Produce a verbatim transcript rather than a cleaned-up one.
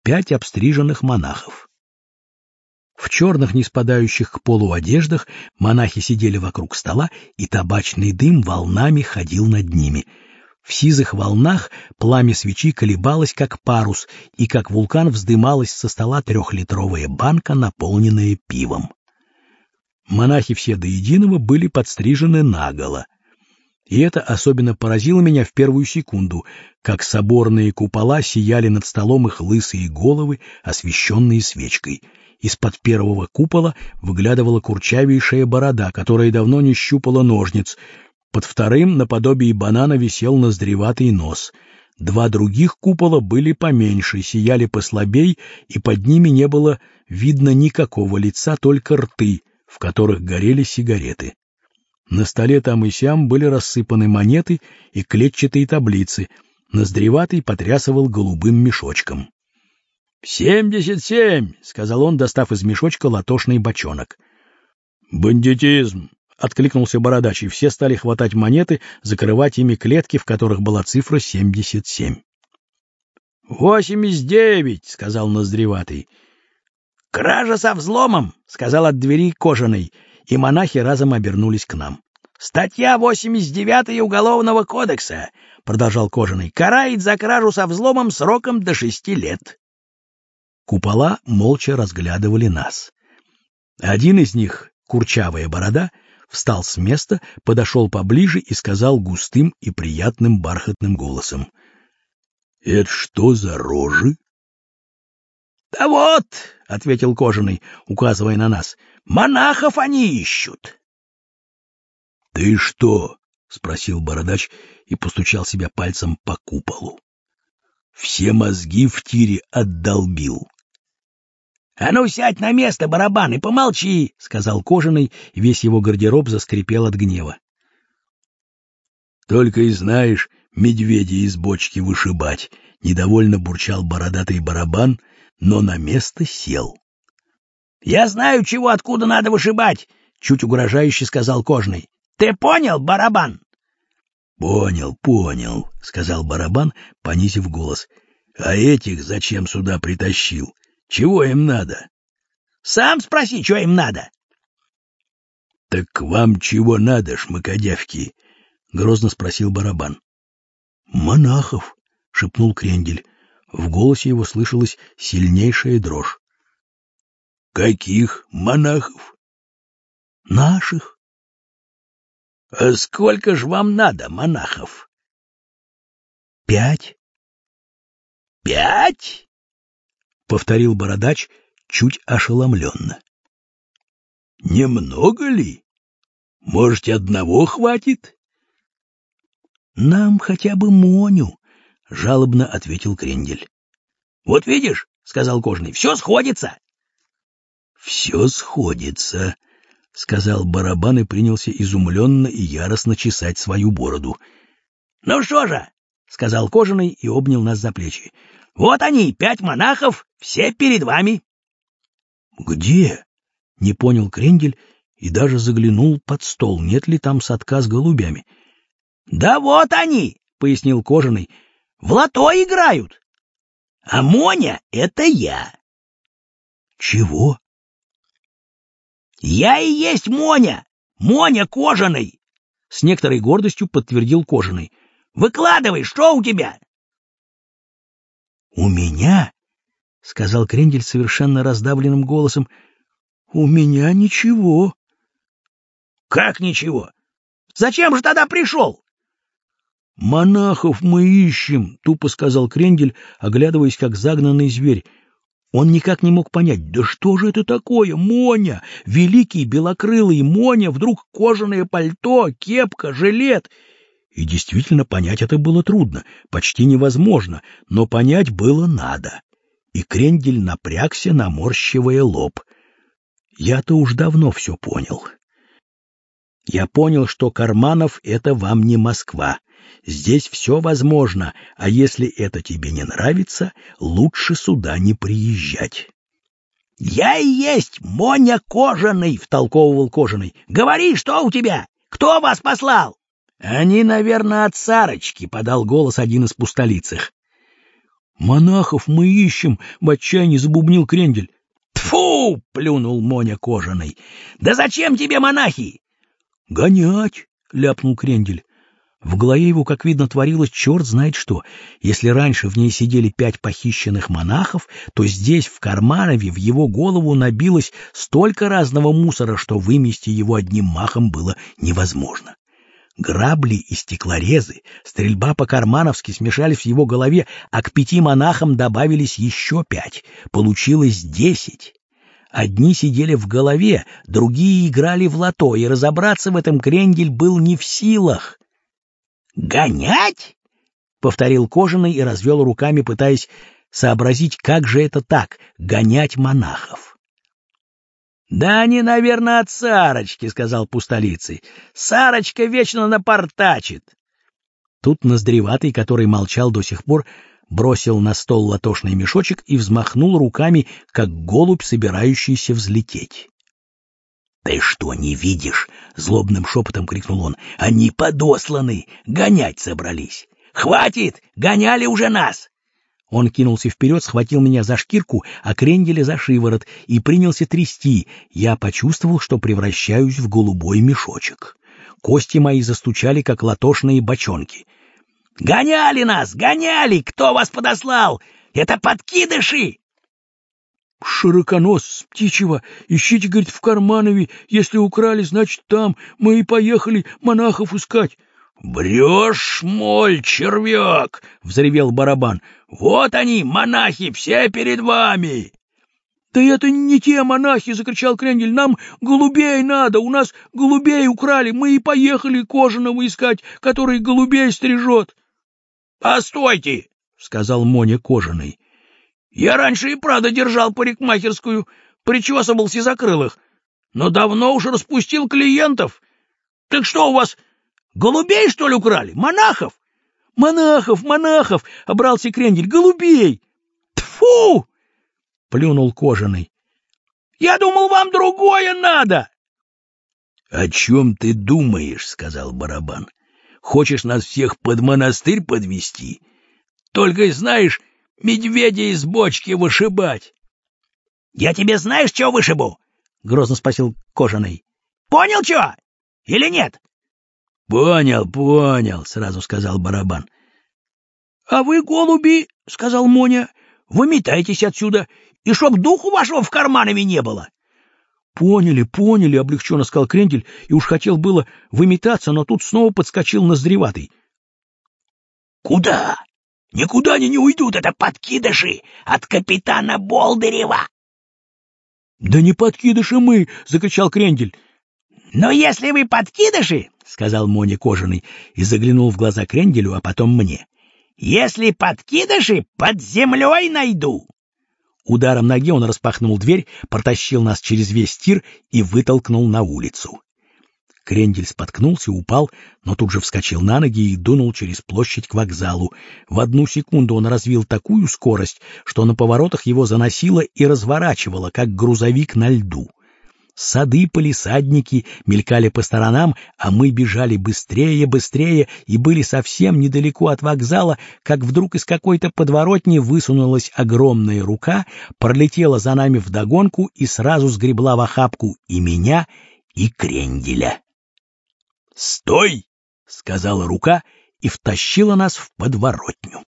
пять обстриженных монахов. В черных, не спадающих к полу одеждах, монахи сидели вокруг стола, и табачный дым волнами ходил над ними. В сизых волнах пламя свечи колебалось, как парус, и как вулкан вздымалась со стола трехлитровая банка, наполненная пивом. Монахи все до единого были подстрижены наголо. И это особенно поразило меня в первую секунду, как соборные купола сияли над столом их лысые головы, освещенные свечкой. Из-под первого купола выглядывала курчавейшая борода, которая давно не щупала ножниц. Под вторым, наподобие банана, висел ноздреватый нос. Два других купола были поменьше, сияли послабей, и под ними не было видно никакого лица, только рты, в которых горели сигареты. На столе там и сям были рассыпаны монеты и клетчатые таблицы. Ноздреватый потрясывал голубым мешочком. «Семьдесят семь!» — сказал он, достав из мешочка латошный бочонок. «Бандитизм!» — откликнулся бородач, и все стали хватать монеты, закрывать ими клетки, в которых была цифра семьдесят семь. «Восемьдесят девять!» — сказал Ноздреватый. «Кража со взломом!» — сказал от двери Кожаный, и монахи разом обернулись к нам. «Статья восемьдесят девятая Уголовного кодекса!» — продолжал Кожаный. «Карает за кражу со взломом сроком до шести лет». Купола молча разглядывали нас. Один из них, курчавая борода, встал с места, подошел поближе и сказал густым и приятным бархатным голосом: «Это что за рожи?» «Да вот», — ответил Кожаный, указывая на нас, — «монахов они ищут». «Ты что?» — спросил бородач и постучал себя пальцем по куполу. «Все мозги в тире отдолбил». «А ну, сядь на место, барабан, и помолчи», — сказал Кожаный, и весь его гардероб заскрипел от гнева. «Только и знаешь медведя из бочки вышибать», — недовольно бурчал бородатый барабан, но на место сел. «Я знаю, чего откуда надо вышибать», — чуть угрожающе сказал Кожаный. «Ты понял, барабан?» «Понял, понял», — сказал барабан, понизив голос. «А этих зачем сюда притащил? Чего им надо?» «Сам спроси, что им надо». «Так вам чего надо, шмакодявки?» — грозно спросил барабан. «Монахов», — шепнул Крендель. В голосе его слышалась сильнейшая дрожь. «Каких монахов?» «Наших». «А сколько ж вам надо монахов?» «Пять». «Пять?» — повторил бородач чуть ошеломленно. «Немного ли? Может, одного хватит?» «Нам хотя бы Моню», — жалобно ответил Крендель. «Вот видишь, — сказал Кожаный, — все сходится». «Все сходится», — сказал барабан и принялся изумленно и яростно чесать свою бороду. «Ну что же, — сказал Кожаный и обнял нас за плечи, — вот они, пять монахов, все перед вами». «Где?» — не понял Крендель и даже заглянул под стол, нет ли там садка с голубями. «Да вот они, — пояснил Кожаный, — в лото играют. А Моня — это я». «Чего?» «Я и есть Моня! Моня Кожаный!» — с некоторой гордостью подтвердил Кожаный. «Выкладывай, что у тебя?» «У меня, — сказал Крендель совершенно раздавленным голосом, — у меня ничего». «Как ничего? Зачем же тогда пришел?» «Монахов мы ищем», — тупо сказал Крендель, оглядываясь, как загнанный зверь. Он никак не мог понять, да что же это такое, Моня, великий белокрылый Моня, вдруг кожаное пальто, кепка, жилет. И действительно понять это было трудно, почти невозможно, но понять было надо. И Крендель напрягся, наморщивая лоб. Я-то уж давно все понял. Я понял, что Карманов — это вам не Москва. Здесь все возможно, а если это тебе не нравится, лучше сюда не приезжать. — Я и есть Моня Кожаный, — втолковывал Кожаный. — Говори, что у тебя? Кто вас послал? — Они, наверное, от Сарочки, — подал голос один из пустолицых. — «Монахов мы ищем!» — в отчаянии забубнил Крендель. «Тьфу!» — плюнул Моня Кожаный. «Да зачем тебе монахи?» «Гонять!» — ляпнул Крендель. В голове его, как видно, творилось черт знает что. Если раньше в ней сидели пять похищенных монахов, то здесь, в Карманове, в его голову набилось столько разного мусора, что вымести его одним махом было невозможно. Грабли и стеклорезы, стрельба по-кармановски смешались в его голове, а к пяти монахам добавились еще пять. Получилось десять. Одни сидели в голове, другие играли в лото, и разобраться в этом Крендель был не в силах. «Гонять?» — повторил Кожаный и развел руками, пытаясь сообразить, как же это так — гонять монахов. «Да они, наверное, от Сарочки», — сказал Пустолицый. «Сарочка вечно напортачит». Тут Ноздреватый, который молчал до сих пор, бросил на стол латошный мешочек и взмахнул руками, как голубь, собирающийся взлететь. «Ты что, не видишь?» — злобным шепотом крикнул он. «Они подосланы, гонять собрались. Хватит, гоняли уже нас!» Он кинулся вперед, схватил меня за шкирку, а Кренделя за шиворот и принялся трясти. Я почувствовал, что превращаюсь в голубой мешочек. Кости мои застучали, как латошные бочонки. «Гоняли нас, гоняли! Кто вас подослал? Это подкидыши!» «Широконос с птичьего! Ищите, — говорит, — в Карманове. Если украли, значит, там. Мы и поехали монахов искать». «Брешь, моль, червяк!» — взревел Барабан. «Вот они, монахи, все перед вами!» «Да это не те монахи!» — закричал Крендель. «Нам голубей надо! У нас голубей украли! Мы и поехали Кожаного искать, который голубей стрижет!» «Постойте!» — сказал Моня Кожаный. «Я раньше и правда держал парикмахерскую, причесывал сизокрылых, но давно уж распустил клиентов. Так что у вас, голубей, что ли, украли? Монахов?» «Монахов, монахов!» — обрался Крендель. «Голубей!» «Тьфу!» — плюнул Кожаный. «Я думал, вам другое надо!» «О чем ты думаешь?» — сказал Барабан. «Хочешь нас всех под монастырь подвести? Только и знаешь медведя из бочки вышибать». «Я тебе знаешь, что вышибу?» — грозно спросил Кожаный. «Понял, что? Или нет?» «Понял, понял», — сразу сказал Барабан. «А вы, голуби, — сказал Моня, — выметайтесь отсюда, и чтоб духу вашего в Карманове не было». «Поняли, поняли», — облегченно сказал Крендель, и уж хотел было выметаться, но тут снова подскочил Ноздреватый. «Куда? Никуда они не уйдут, это подкидыши от капитана Болдырева!» «Да не подкидыши мы!» — закричал Крендель. «Но если вы подкидыши, — сказал Моня Кожаный и заглянул в глаза Кренделю, а потом мне, — если подкидыши, под землей найду!» Ударом ноги он распахнул дверь, протащил нас через весь тир и вытолкнул на улицу. Крендель споткнулся, упал, но тут же вскочил на ноги и дунул через площадь к вокзалу. В одну секунду он развил такую скорость, что на поворотах его заносило и разворачивало, как грузовик на льду. Сады, палисадники мелькали по сторонам, а мы бежали быстрее, быстрее и были совсем недалеко от вокзала, как вдруг из какой-то подворотни высунулась огромная рука, пролетела за нами вдогонку и сразу сгребла в охапку и меня, и Кренделя. «Стой!» — сказала рука и втащила нас в подворотню.